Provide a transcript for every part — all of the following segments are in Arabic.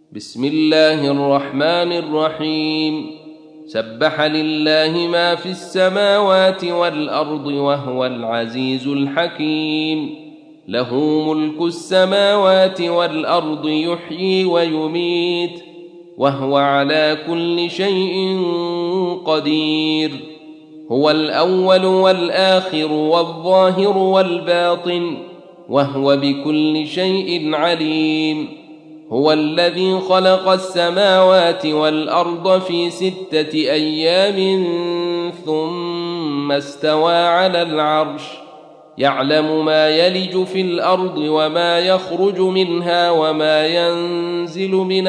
بسم الله الرحمن الرحيم. سبح لله ما في السماوات والأرض وهو العزيز الحكيم. له ملك السماوات والأرض يحيي ويميت وهو على كل شيء قدير. هو الأول والآخر والظاهر والباطن وهو بكل شيء عليم. هو الذي خلق السماوات والأرض في 6 أيام ثم استوى على العرش. يعلم ما يلج في الأرض وما يخرج منها وما ينزل من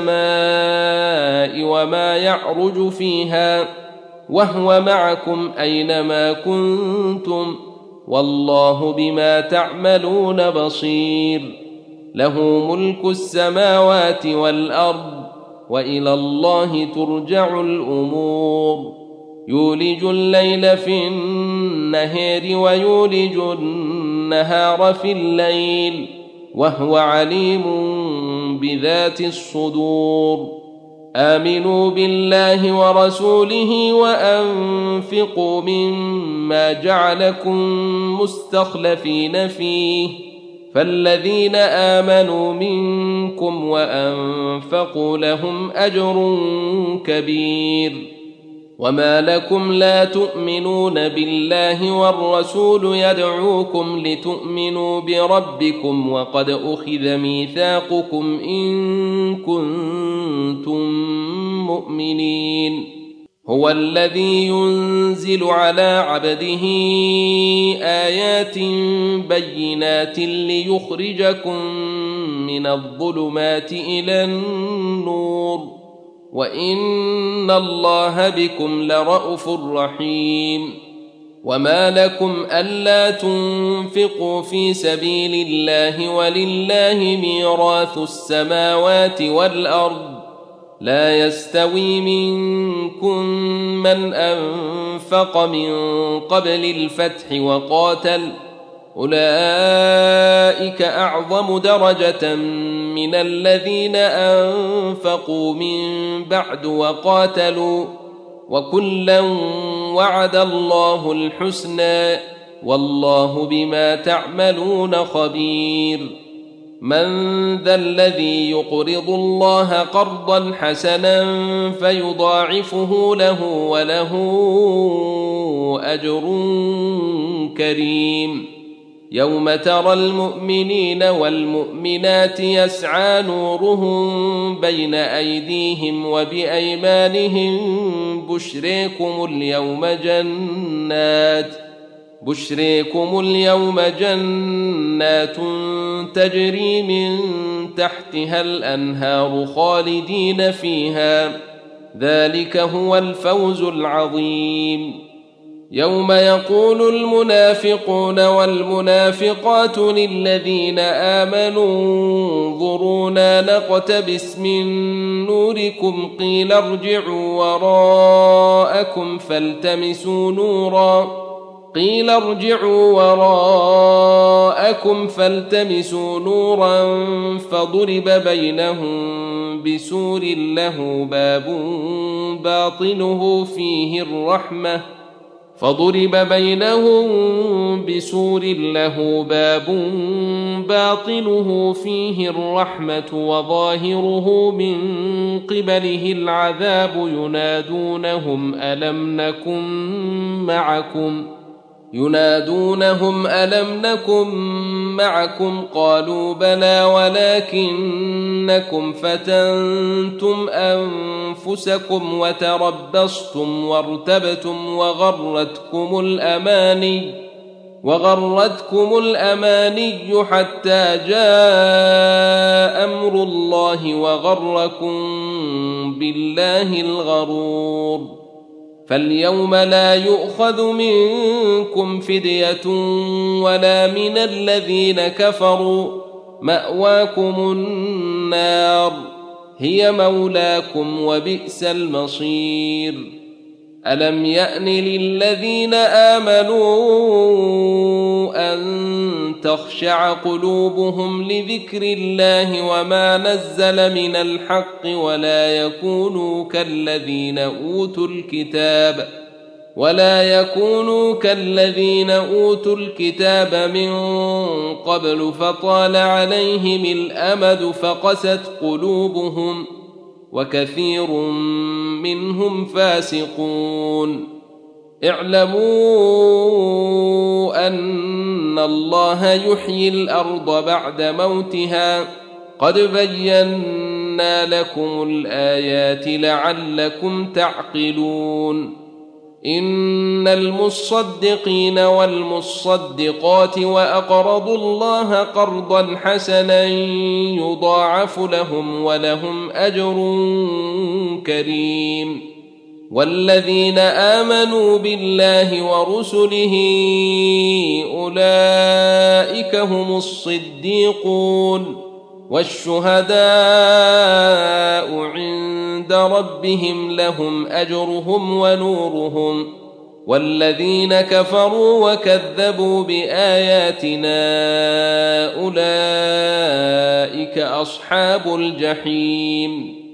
السماء وما يعرج فيها وهو معكم أينما كنتم والله بما تعملون بصير. له ملك السماوات والأرض وإلى الله ترجع الأمور. يولج الليل في النهار ويولج النهار في الليل وهو عليم بذات الصدور. آمنوا بالله ورسوله وأنفقوا مما جعلكم مستخلفين فيه فالذين آمنوا منكم وأنفقوا لهم أجر كبير. وما لكم لا تؤمنون بالله والرسول يدعوكم لتؤمنوا بربكم وقد أخذ ميثاقكم إن كنتم مؤمنين. هو الذي ينزل على عبده آيات بينات ليخرجكم من الظلمات إلى النور وإن الله بكم لرءوف رحيم. وما لكم ألا تنفقوا في سبيل الله ولله ميراث السماوات والأرض لا يستوي منكم من أنفق من قبل الفتح وقاتل أولئك أعظم درجة من الذين أنفقوا من بعد وقاتلوا وكلا وعد الله الحسنى والله بما تعملون خبير. من ذا الذي يقرض الله قرضا حسنا فيضاعفه له وله أجر كريم. يوم ترى المؤمنين والمؤمنات يسعى نورهم بين أيديهم وبأيمانهم بشريكم اليوم جنات تجري من تحتها الأنهار خالدين فيها ذلك هو الفوز العظيم. يوم يقول المنافقون والمنافقات للذين آمنوا انظرونا نقتبس من نوركم قيل ارجعوا وراءكم فالتمسوا نورا فضرب بينهم بسور له باب باطنه فيه الرحمة وظاهره من قبله العذاب ينادونهم ألم نكن معكم قالوا بلى ولكنكم فتنتم أنفسكم وتربصتم وارتبتم وغرتكم الأماني حتى جاء أمر الله وغركم بالله الغرور. فاليوم لا يؤخذ منكم فدية ولا من الذين كفروا مأواكم النار هي مولاكم وبئس المصير. ألم يأن للذين آمنوا أن تخشع قلوبهم لذكر الله وما نزل من الحق ولا يكونوا كالذين أوتوا الكتاب من قبل فطال عليهم الأمد فقست قلوبهم وكثير منهم فاسقون. اعلموا أن الله يحيي الأرض بعد موتها قد بينا لكم الآيات لعلكم تعقلون. إن المصدقين والمصدقات وأقرضوا الله قرضا حسنا يضاعف لهم ولهم أجر كريم. والذين آمنوا بالله ورسله أولئك هم الصديقون والشهداء عند ربهم لهم أجرهم ونورهم. والذين كفروا وكذبوا بآياتنا أولئك أصحاب الجحيم.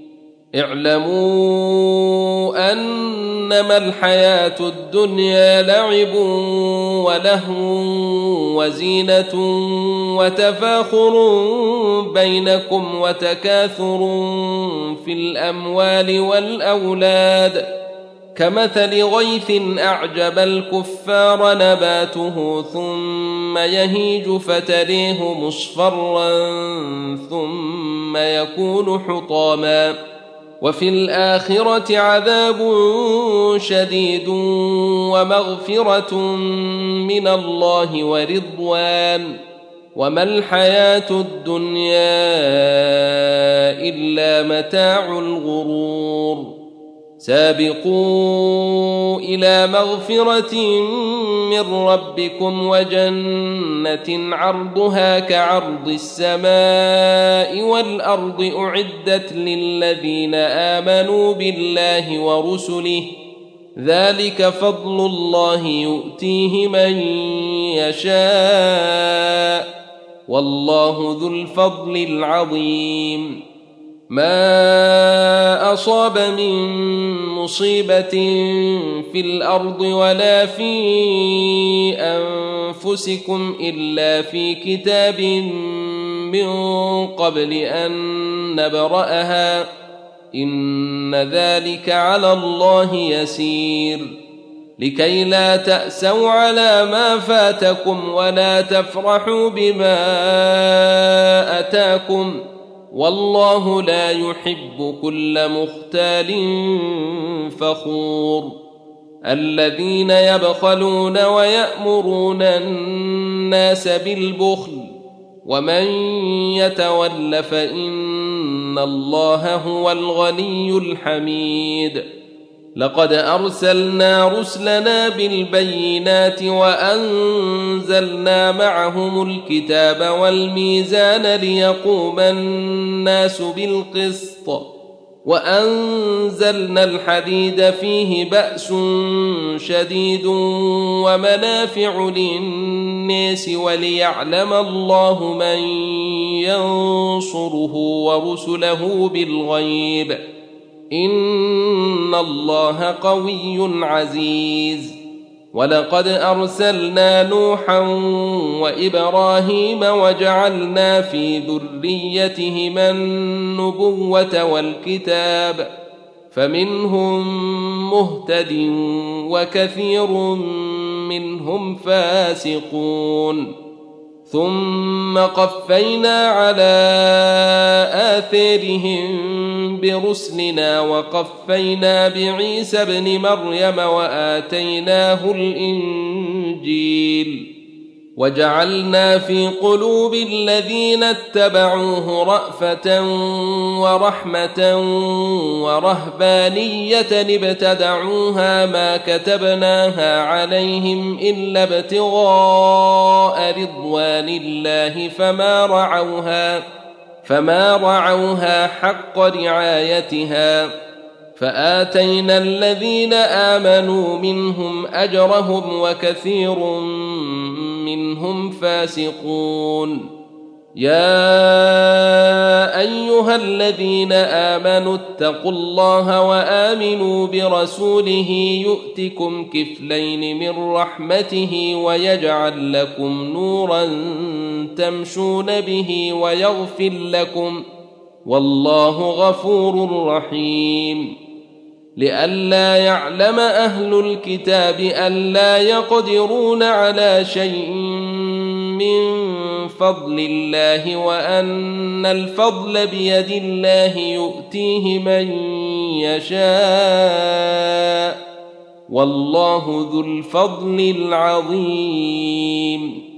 اعلموا أنما الحياة الدنيا لعب ولهو وزينة وتفاخر بينكم وتكاثر في الأموال والأولاد كمثل غيث أعجب الكفار نباته ثم يهيج فتريه مصفرا ثم يكون حطاما وفي الآخرة عذاب شديد ومغفرة من الله ورضوان وما الحياة الدنيا إلا متاع الغرور. سابقوا إلى مغفرة من ربكم وجنة عرضها كعرض السماء والأرض أعدت للذين آمنوا بالله ورسله ذلك فضل الله يؤتيه من يشاء والله ذو الفضل العظيم. ما أصاب من مصيبة في الأرض ولا في أنفسكم إلا في كتاب من قبل أن نبرأها إن ذلك على الله يسير. لكي لا تأسوا على ما فاتكم ولا تفرحوا بما أتاكم والله لا يحب كل مختال فخور. الذين يبخلون ويأمرون الناس بالبخل ومن يتول فإن الله هو الغني الحميد. لقد أرسلنا رسلنا بالبينات وأنزلنا معهم الكتاب والميزان ليقوم الناس بالقسط وأنزلنا الحديد فيه بأس شديد ومنافع للناس وليعلم الله من ينصره ورسله بالغيب إن الله قوي عزيز. ولقد أرسلنا نوحا وإبراهيم وجعلنا في ذريتهما النبوة والكتاب فمنهم مهتد وكثير منهم فاسقون. ثم قفينا على آثارهم برسلنا وقفينا بعيسى ابن مريم وآتيناه الإنجيل وجعلنا في قلوب الذين اتبعوه رأفة ورحمة ورهبانية ابتدعوها ما كتبناها عليهم إلا ابتغاء رضوان الله فما رعوها حق رعايتها فآتينا الذين آمنوا منهم أجرهم وكثير منهم فاسقون. يا أيها الذين آمنوا اتقوا الله وآمنوا برسوله يؤتكم كفلين من رحمته ويجعل لكم نورا تمشون به ويغفر لكم والله غفور رحيم. لئلا يعلم أهل الكتاب ألا يقدرون على شيء من فضل الله وأن الفضل بيد الله يؤتيه من يشاء والله ذو الفضل العظيم.